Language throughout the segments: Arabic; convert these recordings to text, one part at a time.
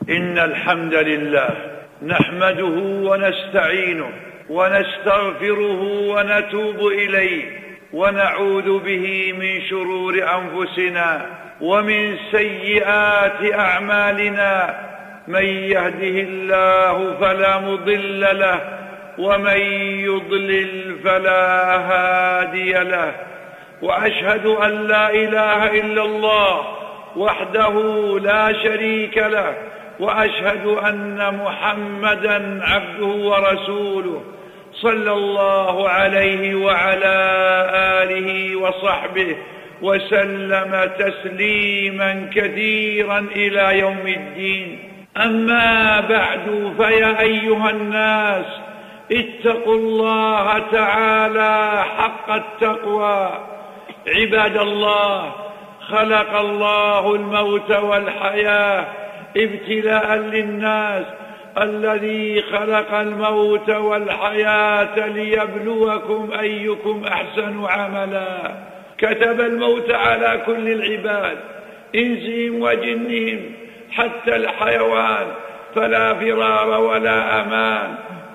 إن الحمد لله نحمده ونستعينه ونستغفره ونتوب إليه ونعوذ به من شرور أنفسنا ومن سيئات أعمالنا. من يهده الله فلا مضل له ومن يضلل فلا هادي له. وأشهد أن لا إله إلا الله وحده لا شريك له، وأشهد أن محمدا عبده ورسوله صلى الله عليه وعلى آله وصحبه وسلم تسليما كثيرا إلى يوم الدين. أما بعد، فيا أيها الناس اتقوا الله تعالى حق التقوى. عباد الله، خلق الله الموت والحياة ابتلاء للناس. الذي خلق الموت والحياة ليبلوكم أيكم أحسن عملا. كتب الموت على كل العباد، إنسهم وجنهم حتى الحيوان، فلا فرار ولا أمان.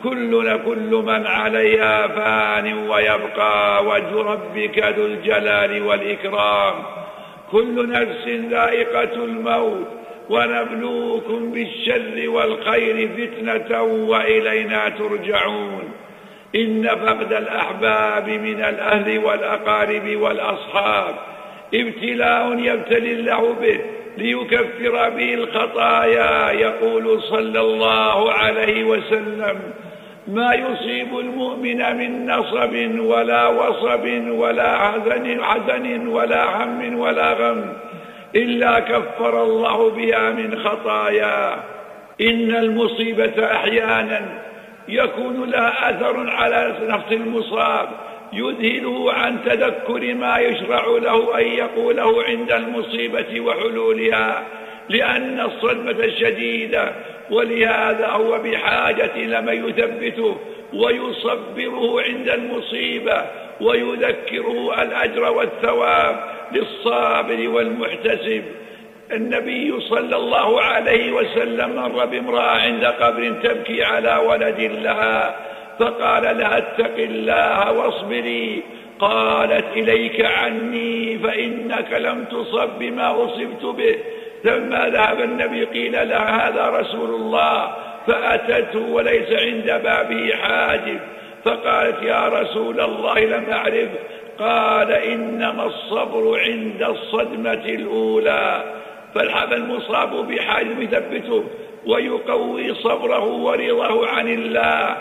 كل من عليها فان ويبقى وجه ربك ذو الجلال والإكرام. كل نفس ذائقة الموت، ونبلوكم بالشر والخير فتنة وإلينا ترجعون. إن فقد الأحباب من الأهل والأقارب والأصحاب ابتلاء يبتلي الله به ليكفر به الخطايا. يقول صلى الله عليه وسلم: ما يصيب المؤمن من نصب ولا وصب ولا حزن ولا هم ولا غم إلا كفر الله بها من خطاياه. إن المصيبة أحيانا يكون لها أثر على نفس المصاب يذهله عن تذكر ما يشرع له أن يقوله عند المصيبة وحلولها، لأن الصدمة شديدة، ولهذا هو بحاجة لمن يثبته ويصبره عند المصيبة ويذكره الأجر والثواب للصابر والمحتسب. النبي صلى الله عليه وسلم مر بامرأة عند قبر تبكي على ولد لها، فقال لها: اتق الله واصبري. قالت: إليك عني فإنك لم تصب بما أصبت به. لما ذهب النبي قيل لها: هذا رسول الله، فأتته وليس عند بابه حاجب، فقالت: يا رسول الله لم أعرف. قال: إنما الصبر عند الصدمة الأولى. فالمصاب بحاجب يثبته ويقوي صبره ورضاه عن الله،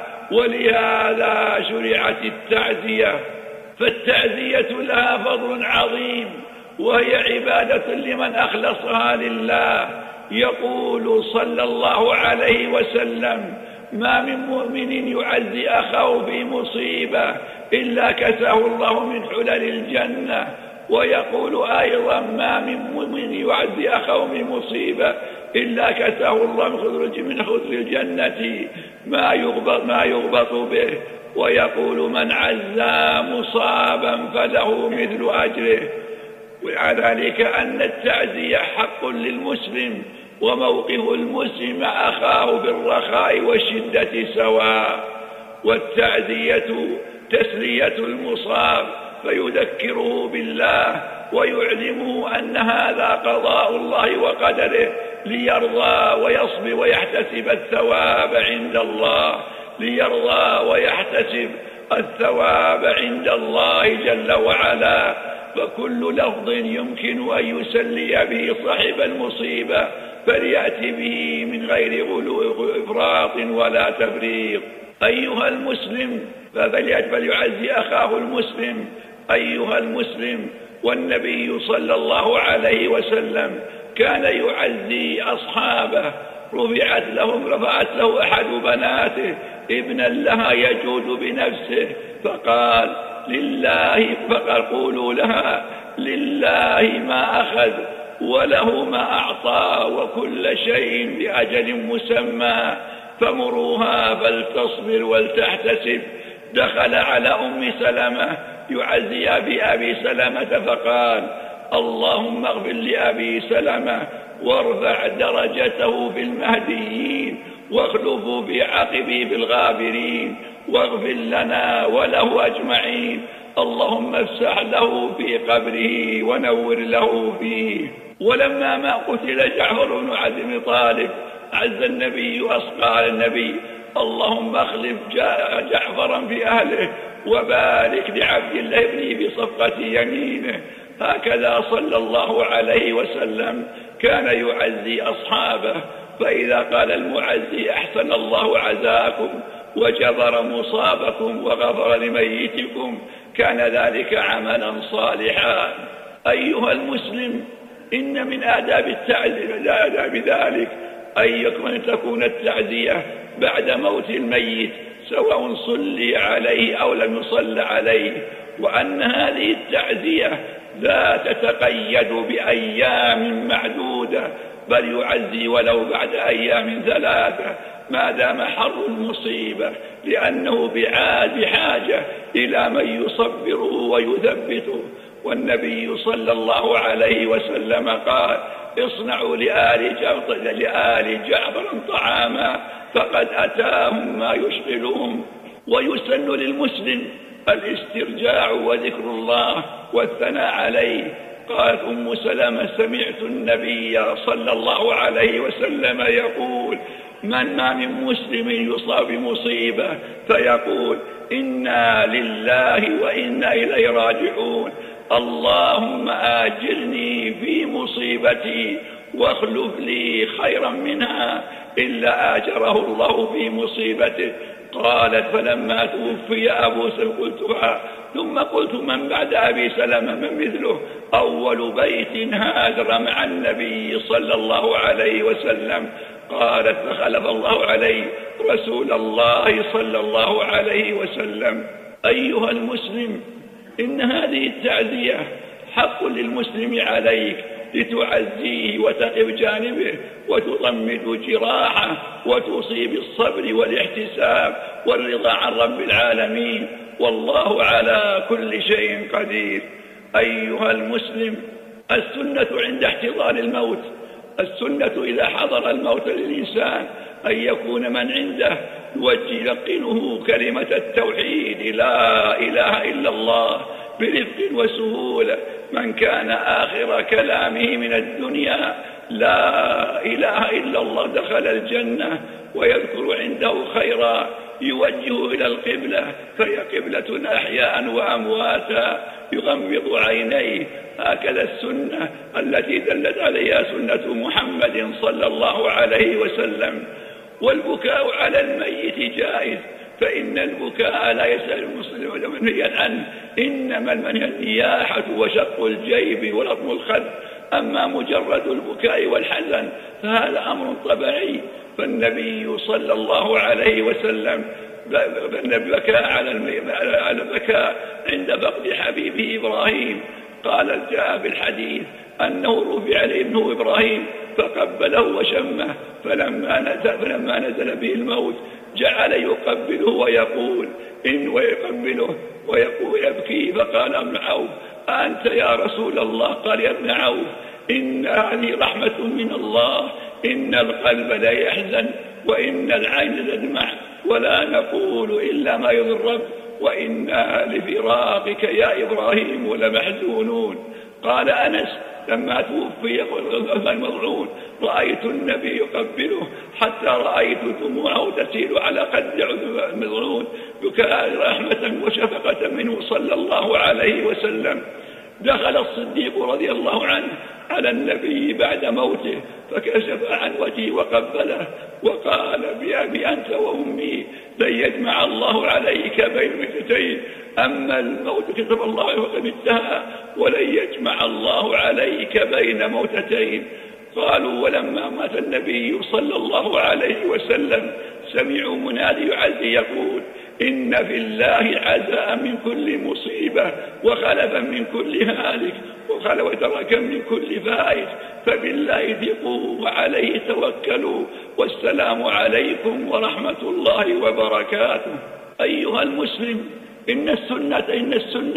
ولهذا شرعت التعزية. فالتعزية لها فضل عظيم، وهي عبادة لمن أخلصها لله. يقول صلى الله عليه وسلم: ما من مؤمن يعزي أخاه في مصيبة إلا كساه الله من حلل الجنة. ويقول أيضا: ما من مؤمن يعزي أخاه في مصيبة إلا كساه الله من خضر الجنة ما يغبط به. ويقول: من عزى مصابا فله مثل أجره. وذلك أن التعزية حق للمسلم، وموقف المسلم أخاه بالرخاء والشدة سواء. والتعزية تسلية المصاب، فيذكره بالله ويعلمه أن هذا قضاء الله وقدره، ليرضى ويصبر ويحتسب الثواب عند الله، ليرضى ويحتسب الثواب عند الله جل وعلا. فكل لفظ يمكن أن يسلي به صاحب المصيبة فليأتي به من غير إفراط ولا تفريط. أيها المسلم، فليعزي أخاه المسلم. أيها المسلم، والنبي صلى الله عليه وسلم كان يعزي أصحابه. رفعت له أحد بناته ابنا لها يجود بنفسه، فقال: لله، فقولوا لها: لله ما أخذ وله ما أعطى وكل شيء بأجل مسمى، فمروها فلتصبر ولتحتسب. دخل على أم سلمة يعزي بأبي سلمة، فقال: اللهم اغفر لأبي سلمة وارفع درجته في المهديين واخلفوا في عقبه بالغابرين واغفر لنا وله أجمعين. اللهم افسح له في قبره ونور له فيه. ولما ما قتل جعفر بن عبد طالب عز النبي وأصقى النبي اللهم اخلف جعفرا في أهله وبارك لعبد الله ابنه في صفقة يمينه. هكذا صلى الله عليه وسلم كان يعزي أصحابه، فإذا قال المعزي أحسن الله عزاكم وجبر مصابكم وغفر لميتكم كان ذلك عملا صالحا. أيها المسلم، إن من آداب ذلك أن تكون التعزية بعد موت الميت سواء صلي عليه أو لم يصل عليه، وأن هذه التعزية لا تتقيد بأيام معدودة بل يعزي ولو بعد أيام 3 ما دام حر المصيبة، لأنه بحاجة إلى من يصبره ويثبته. والنبي صلى الله عليه وسلم قال اصنعوا لآل جعفر طعاما فقد أتاهم ما يشغلهم. ويسن للمسلم الاسترجاع وذكر الله والثناء عليه. قالت أم سلمة سمعت النبي صلى الله عليه وسلم يقول ما من مسلم يصاب بمصيبة فيقول إنا لله وإنا إليه راجعون، اللهم آجرني في مصيبتي واخلف لي خيرا منها، إلا آجره الله في مصيبته. قالت فلما توفي أبو سلمة قلتها، ثم قلت من بعد أبي سلمة من مثله؟ أول بيت هاجر مع النبي صلى الله عليه وسلم. قالت فخلف الله عليه رسول الله صلى الله عليه وسلم. أيها المسلم، إن هذه التعزية حق للمسلم عليك لتعزيه وتقف جانبه وتضمد جراحه وتوصي بالصبر والاحتساب والرضا عن رب العالمين، والله على كل شيء قدير. أيها المسلم، السنة عند احتضار الموت، السنة إذا حضر الموت للإنسان أن يكون من عنده يلقنه كلمة التوحيد لا إله إلا الله برفق وسهولة. من كان آخر كلامه من الدنيا لا إله إلا الله دخل الجنة، ويذكر عنده خيرا يوجه إلى القبلة فهي قبلة أحياء وأمواتا يغمض عينيه. هكذا السنة التي دلت عليها سنة محمد صلى الله عليه وسلم. والبكاء على الميت جائز، فإن البكاء لا يسأل المسلم منهيا عنه، إنما المنهي النياحة وشق الجيب ولطم الخد. أما مجرد البكاء والحزن فهذا أمر طبيعي، فالنبي صلى الله عليه وسلم بكى على البكاء عند فقد حبيبه إبراهيم. قال جاء في الحديث أنه رفع عليه ابنه إبراهيم فقبله وشمه، فلما نزل به الموت جعل يقبله ويقول ويقبله ويقول يبكي. فقال ابن عوف أنت يا رسول الله؟ قال يا ابن عوف إن هذه رحمة من الله، إن القلب لا يحزن وإن العين تدمع ولا نقول إلا ما يرضي الرب وإنا لفراقك يا إبراهيم لمحزونون. قال أنس لما توفي المضعون رأيت النبي يقبله حتى رأيت دموعه تسيل على قد المضعون بكاء رحمة وشفقة منه صلى الله عليه وسلم. دخل الصديق رضي الله عنه على النبي بعد موته فكشف عن وجهه وقبله وقال بأبي أنت وأمي لن يجمع الله عليك بين ميتتين، أما الموت كتب الله وقد انتهى ولن يجمع الله عليك بين موتتين. قالوا ولما مات النبي صلى الله عليه وسلم سمعوا منادي يعزي يقول إن في الله عزاء من كل مصيبة وخلفا من كل هالك وتركا من كل فائت، فبالله ثقوا وعليه توكلوا والسلام عليكم ورحمة الله وبركاته. أيها المسلم، إن السنة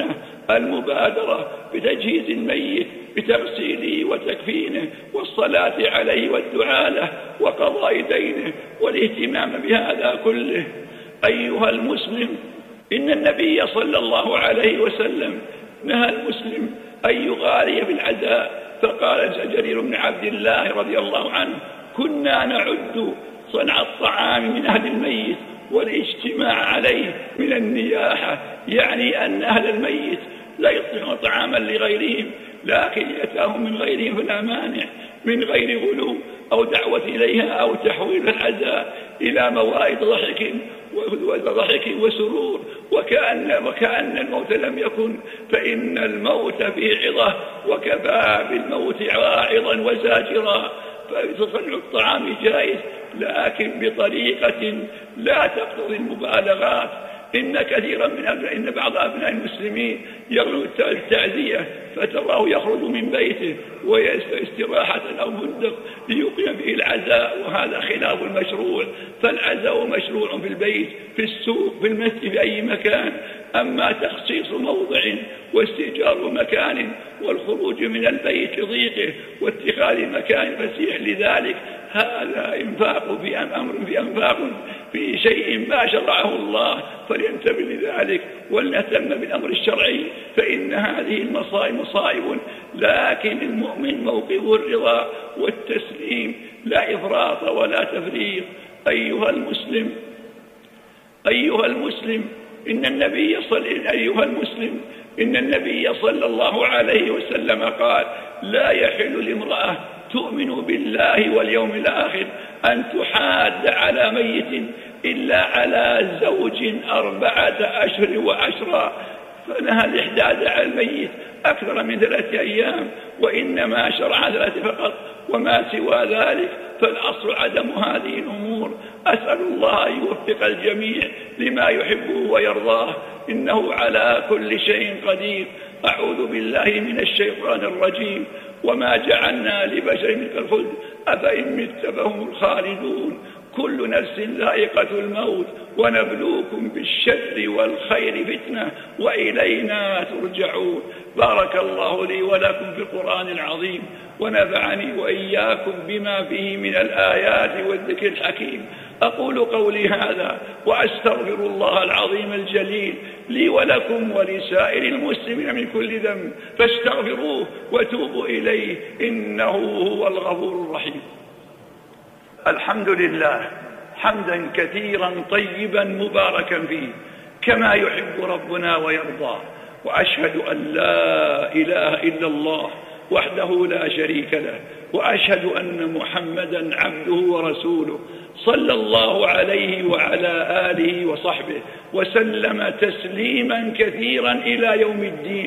المبادرة بتجهيز الميت بتغسيله وتكفينه والصلاة عليه والدعاء له وقضاء دينه والاهتمام بهذا كله. أيها المسلم، إن النبي صلى الله عليه وسلم نهى المسلم أن يغالي بالعزاء، فقال جرير بن عبد الله رضي الله عنه: كنا نعد صنع الطعام من أهل الميت والاجتماع عليه من النياحة، يعني أن أهل الميت لا يطعمون طعاما لغيرهم، لكن يأتاهم من غيرهم فلا مانع من غير غلو أو دعوة إليها أو تحويل العزاء إلى موائد ضحك وسرور، وكأن الموت لم يكن، فإن الموت فيه عظة، وكفى بالموت واعظا وزاجرا. فصنع الطعام جائز، لكن بطريقة لا تقتضي المبالغات. إن بعض أبناء المسلمين يغلو التعزية، فتراه يخرج من بيته واستراحة أو فندق ليقيم به العزاء، وهذا خلاف المشروع. فالعزاء مشروع في البيت، في السوق، في المسجد، في أي مكان. أما تخصيص موضع واستئجار مكان والخروج من البيت لضيقه واتخاذ مكان فسيح لذلك، هذا إنفاق في شيء ما شرعه الله، فلينتبه لذلك ولنهتم بالأمر الشرعي، فإن هذه المصائب مصائب، لكن المؤمن موقفه الرضا والتسليم، لا إفراط ولا تفريط. أيها المسلم، إن النبي صلى الله عليه وسلم قال: لا يحل لامرأة تؤمن بالله واليوم الآخر أن تحاد على ميت إلا على زوج 4 أشهر و10، فنهى الإحداد على الميت أكثر من 3 أيام، وإنما شرع 3 فقط، وما سوى ذلك فالأصل عدم هذه الأمور. أسأل الله أن يوفق الجميع لما يحبه ويرضاه، إنه على كل شيء قدير. أعوذ بالله من الشيطان الرجيم. وما جعلنا لبشر من الخلد أفإن مت فهم الخالدون. كل نفس ذائقة الموت ونبلوكم بالشر والخير فتنة وإلينا ترجعون. بارك الله لي ولكم في القرآن العظيم، ونفعني وإياكم بما فيه من الآيات والذكر الحكيم. أقول قولي هذا وأستغفر الله العظيم الجليل لي ولكم ولسائر المسلمين من كل ذنب، فاستغفروه وتوبوا إليه، إنه هو الغفور الرحيم. الحمد لله حمدا كثيرا طيبا مباركا فيه كما يحب ربنا ويرضى، وأشهد أن لا إله إلا الله وحده لا شريك له، وأشهد أن محمدا عبده ورسوله صلى الله عليه وعلى آله وصحبه وسلم تسليما كثيرا إلى يوم الدين.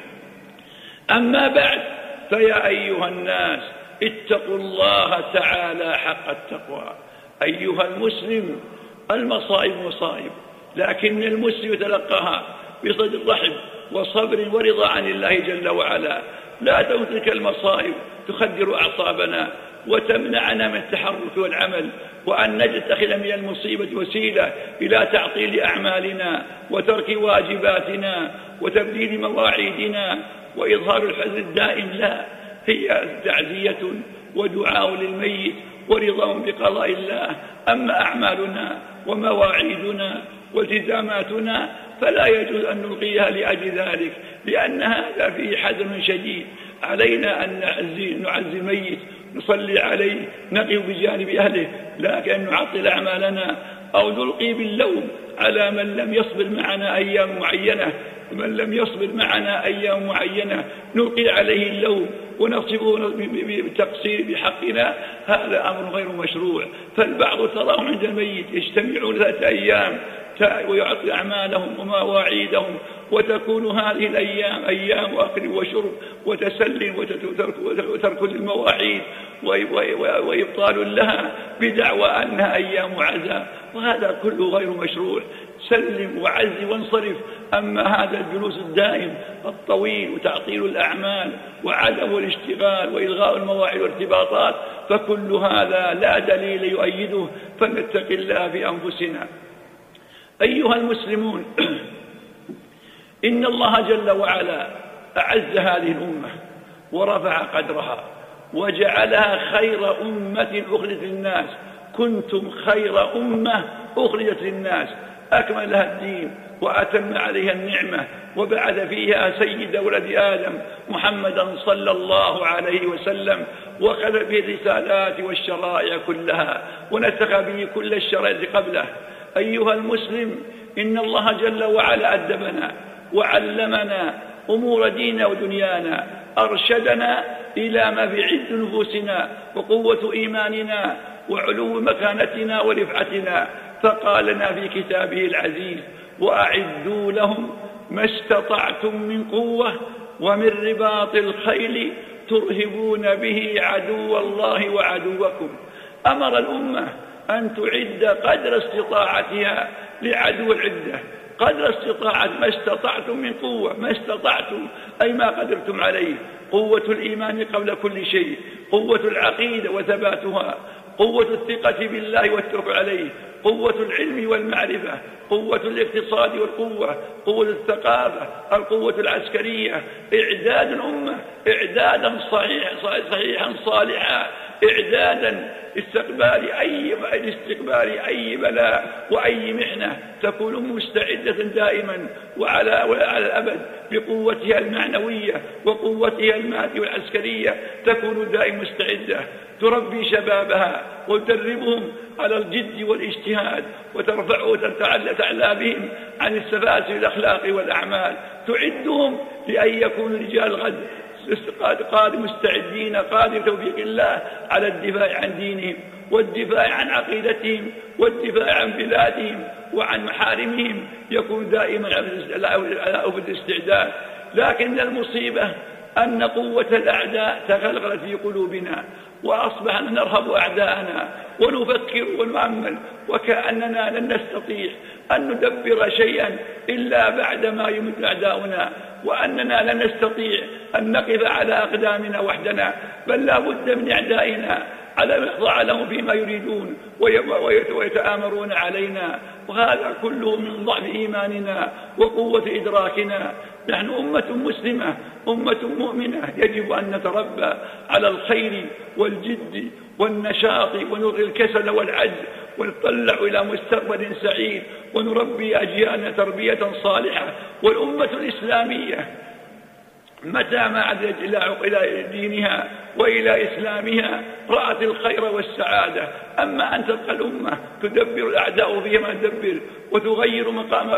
أما بعد، فيا أيها الناس اتقوا الله تعالى حق التقوى. أيها المسلم، المصائب مصائب، لكن المسلم يتلقاها بصدر رحب وصبر ورضا عن الله جل وعلا. لا تترك المصائب تخدر أعصابنا وتمنعنا من التحرك والعمل، وأن نتخذ من المصيبة وسيلة إلى تعطيل أعمالنا وترك واجباتنا وتبديل مواعيدنا وإظهار الحزن الدائم. لا، هي تعزية ودعاء للميت ورضا بقضاء الله. أما أعمالنا ومواعيدنا والتزاماتنا فلا يجوز أن نلقيها لأجل ذلك، لأن هذا فيه حذر شديد. علينا أن نعزي الميت، نصلي عليه، نقف بجانب أهله، لكن أن نعطل أعمالنا أو نلقي باللوم على من لم يصبر معنا أيام معينة. ومن لم يصبر معنا أيام معينة نلقي عليه اللوم ونصبه بالتقصير بحقنا، هذا أمر غير مشروع. فالبعض تراهم عند الميت يجتمعون 3 أيام ويعطل أعمالهم ومواعيدهم، وتكون هذه الأيام أيام أكل وشرب وتسل وترك المواعيد وإبطال لها بدعوى أنها أيام عزاء، وهذا كله غير مشروع. سلم وعز وانصرف. أما هذا الجلوس الدائم الطويل وتعطيل الأعمال وعدم الاشتغال وإلغاء المواعيد والارتباطات فكل هذا لا دليل يؤيده، فنتق الله في أنفسنا. أيها المسلمون، إن الله جل وعلا أعز هذه الأمة ورفع قدرها وجعلها خير أمة أخرجت للناس. كنتم خير أمة أخرجت للناس، أكمل لها الدين وأتم عليها النعمة، وبعث فيها سيد ولد آدم محمدا صلى الله عليه وسلم، وخذ به الرسالات والشرائع كلها، ونسخ به كل الشرائع قبله. أيها المسلم، إن الله جل وعلا أدبنا وعلمنا أمور ديننا ودنيانا، أرشدنا إلى ما في عز نفوسنا وقوة إيماننا وعلو مكانتنا ورفعتنا، فقال لنا في كتابه العزيز: وأعدوا لهم ما استطعتم من قوة ومن رباط الخيل ترهبون به عدو الله وعدوكم. أمر الأمة أن تعد قدر استطاعتها لعدو العدة، قدر استطاعة ما استطعتم من قوة، ما استطعتم أي ما قدرتم عليه. قوة الإيمان قبل كل شيء، قوة العقيدة وثباتها، قوة الثقة بالله والتوكل عليه، قوة العلم والمعرفة، قوة الاقتصاد والقوة، قوة الثقافة، القوة العسكرية. إعداد الأمة إعدادا صحيحا صالحا، إعدادا لاستقبال أي بلاء وأي محنة، تكون مستعدة دائما وعلى الأبد بقوتها المعنوية وقوتها المادية والعسكرية، تكون دائما مستعدة. تربي شبابها وتدربهم على الجد والاجتهاد، وتعلى بهم عن السفاسف الأخلاق والأعمال، تعدهم لأن يكونوا رجال غد قادم مستعدين قادم توفيق الله على الدفاع عن دينهم والدفاع عن عقيدتهم والدفاع عن بلادهم وعن محارمهم، يكون دائما على أفضل الاستعداد. لكن المصيبة أن قوة الأعداء تغلغلت في قلوبنا، وأصبحنا نرهب أعداءنا ونفكر ونعمل وكأننا لن نستطيع أن ندبر شيئا إلا بعدما يمد أعداؤنا، وأننا لن نستطيع أن نقف على أقدامنا وحدنا، بل لا بد من أعدائنا على الإخضاع لهم فيما يريدون ويتآمرون علينا. وهذا كله من ضعف إيماننا وقوة إدراكنا. نحن أمة مسلمة، أمة مؤمنة، يجب أن نتربى على الخير والجد والنشاط ونلغي الكسل والعجز، ونطلع إلى مستقبل سعيد، ونربي أجيالنا تربية صالحة. والأمة الإسلامية متى ما عادت إلى دينها وإلى إسلامها رأت الخير والسعادة. أما أن تبقى الأمة تدبر الأعداء فيها ما تدبر، وتغير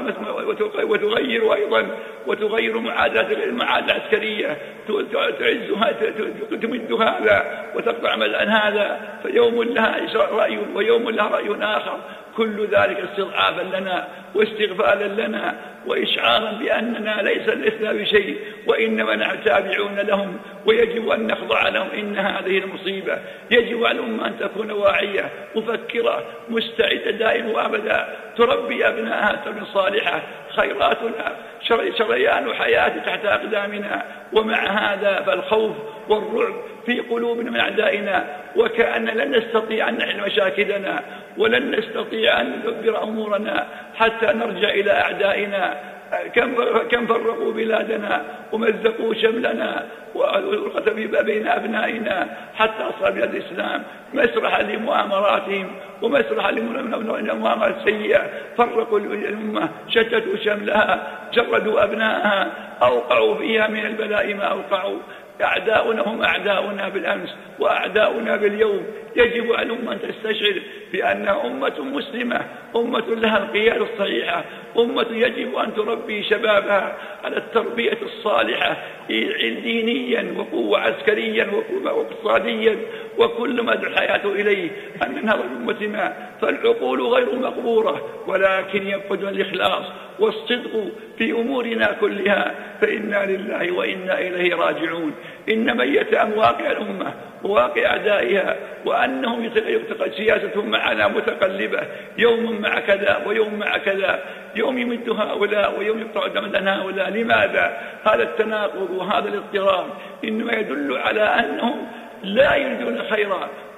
وتغير أيضا وتغير المعادلة العسكرية، تعزها تمد هذا وتقطع ملأ هذا، فيوم لها رأي ويوم لها رأي آخر. كل ذلك استضعافا لنا واستغفالا لنا وإشعارا بأننا لسنا بشيء، وإنما نحن تابعون لهم، ويجب أن نخضع لهم. إن هذه المصيبة يجب على الأمة أن تكون واعية مفكرة مستعدة دائما وأبدا، تربي أبنائها تربية صالحة. خيراتنا شريان حياة تحت أقدامنا، ومع هذا فالخوف والرعب في قلوبنا من أعدائنا، وكأن لن نستطيع أن نحل مشاكلنا ولن نستطيع أن ندبر أمورنا حتى نرجع إلى أعدائنا. كم فرقوا بلادنا ومزقوا شملنا وقتلوا بين أبنائنا حتى أصبح بلاد الإسلام مسرحا لمؤامراتهم ومسرحا لمؤامرات سيئة. فرقوا الأمة، شتتوا شملها، جردوا أبنائها، أوقعوا فيها من البلاء ما أوقعوا. أعداؤنا هم أعداؤنا بالأمس وأعداؤنا باليوم. يجب على الأمة أن تستشعر بأنها أمة مسلمة، أمة لها القيادة الصحيحة، أمة يجب أن تربي شبابها على التربية الصالحة دينيا وقوة عسكريا واقتصاديا وكل ما الحياة إليه. أن ننهض بأمتنا، فالعقول غير مقبورة، ولكن يبقى الإخلاص والصدق في أمورنا كلها، فإنا لله وإنا إليه راجعون. إن من يتأم واقع الأمة وواقع أعدائها، وأنهم سياستهم معنا متقلبة، يوم مع كذا ويوم مع كذا، يوم يمد هؤلاء ويوم يقطع دم هؤلاء. لماذا هذا التناقض وهذا الاضطراب؟ إنما يدل على أنهم لا يريدون خيرا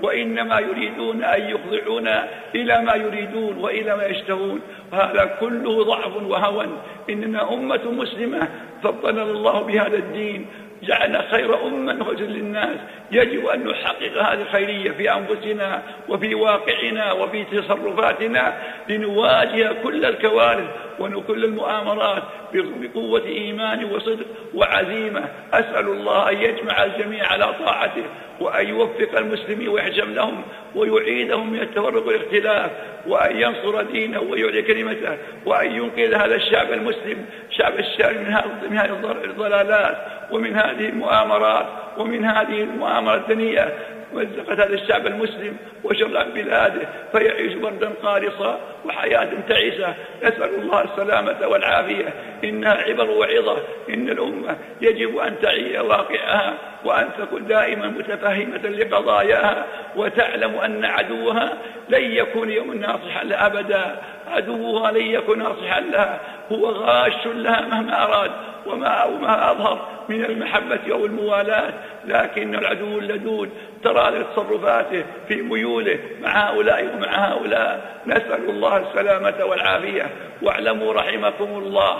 وإنما يريدون أن يخضعونا إلى ما يريدون وإلى ما يشتهون، وهذا كله ضعف وهوى. إننا أمة مسلمة فضلنا الله بهذا الدين، جعلنا خير أمة أخرجت للناس. يجب أن نحقق هذه الخيرية في أنفسنا وفي واقعنا وفي تصرفاتنا لنواجه كل الكوارث وكل المؤامرات بقوة إيمان وصدق وعزيمة. أسأل الله أن يجمع الجميع على طاعته، وأن يوفق المسلمين ويحجم لهم ويعيدهم من التفرق والاختلاف، وأن ينصر دينه ويعلي كلمته، وأن ينقذ هذا الشعب المسلم شعب الشام من هذه الضلالات ومن هذه المؤامرات ومن هذه المؤامرة الدنيئة مزقت هذا الشعب المسلم وشر بلاده فيعيش بردا قارصا وحياة تعيسة. نسأل الله السلامة والعافية. إنها عبر وعظة. إن الأمة يجب أن تعي واقعها وأن تكون دائما متفهمة لقضاياها، وتعلم أن عدوها لن يكون يوم ناصحا لها أبدا. عدوها لن يكون ناصحا لها، هو غاش لها مهما أراد وما أظهر من المحبة أو الموالاة، لكن العدو اللدود ترى لتصرفاته في ميوله مع هؤلاء ومع هؤلاء. نسأل الله السلامة والعافية. واعلموا رحمكم الله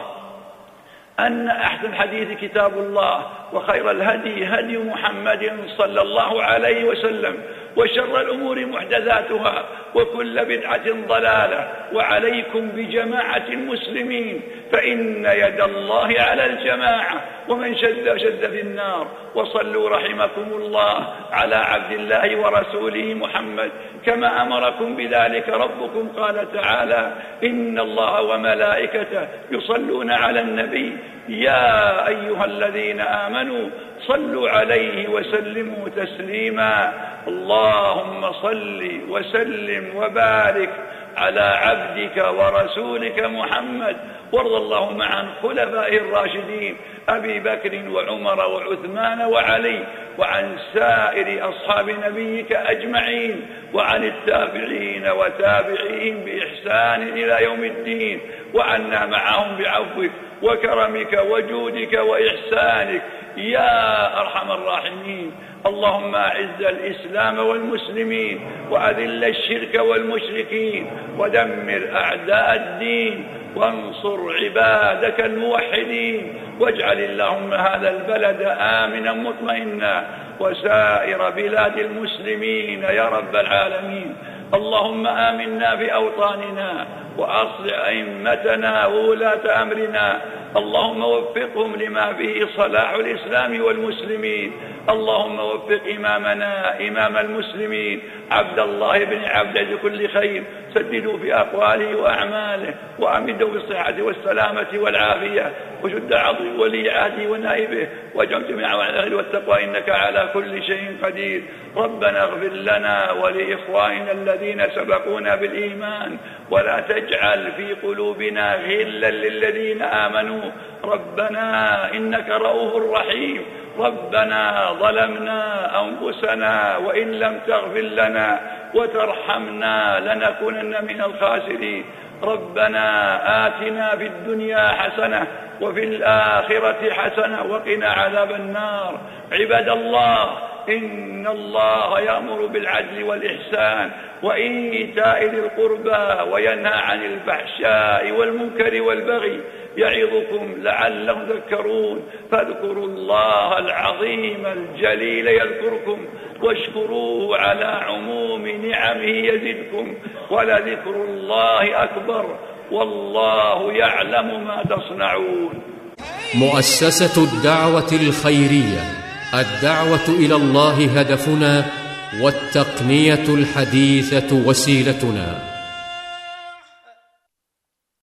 أن أحسن الحديث كتاب الله، وخير الهدي هدي محمد صلى الله عليه وسلم، وشر الأمور محدثاتها، وكل بدعة ضلالة. وعليكم بجماعة المسلمين، فإن يد الله على الجماعة، ومن شد في النار. وصلوا رحمكم الله على عبد الله ورسوله محمد كما أمركم بذلك ربكم. قال تعالى: إن الله وملائكته يصلون على النبي يا أيها الذين آمنوا صلوا عليه وسلموا تسليما. اللهم صل وسلم وبارك على عبدك ورسولك محمد، وارض اللهم عن خلفائه الراشدين أبي بكر وعمر وعثمان وعلي، وعن سائر أصحاب نبيك أجمعين، وعن التابعين وتابعين بإحسان إلى يوم الدين، وعنا معهم بعفوك وكرمك وجودك وإحسانك يا أرحم الراحمين. اللهم أعز الإسلام والمسلمين، وأذل الشرك والمشركين، ودمر أعداء الدين، وانصر عبادك الموحدين، واجعل اللهم هذا البلد آمنا مطمئنا، وسائر بلاد المسلمين يا رب العالمين. اللهم آمنا في أوطاننا، وأصلح أئمتنا وولاة أمرنا، اللهم وفقهم لما فيه صلاح الإسلام والمسلمين. اللهم وفق إمامنا إمام المسلمين عبد الله بن عبد بكل خير، سددوا في أقواله وأعماله، وأمدوا بالصحة والسلامة والعافية، وشد عضد ولي عهده ونائبه، واجعل جميع الخير والتقوى إنك على كل شيء قدير. ربنا اغفر لنا ولإخواننا الذين سبقونا بالإيمان، ولا تجعل في قلوبنا غلا للذين آمنوا. ربنا إنك رؤوف رحيم. ربنا ظلمنا أنفسنا وإن لم تغفر لنا وترحمنا لنكونن من الخاسرين. ربنا آتنا في الدنيا حسنة وفي الآخرة حسنة وقنا عذاب النار. عباد الله، إن الله يأمر بالعدل والإحسان وإيتاء ذي القربى وينهى عن الفحشاء والمنكر والبغي، يعظكم لعلكم تذكرون. فاذكروا الله العظيم الجليل يذكركم، واشكروه على عموم نعمه يزدكم، ولذكر الله أكبر، والله يعلم ما تصنعون. مؤسسة الدعوة الخيرية، الدعوة إلى الله هدفنا، والتقنية الحديثة وسيلتنا.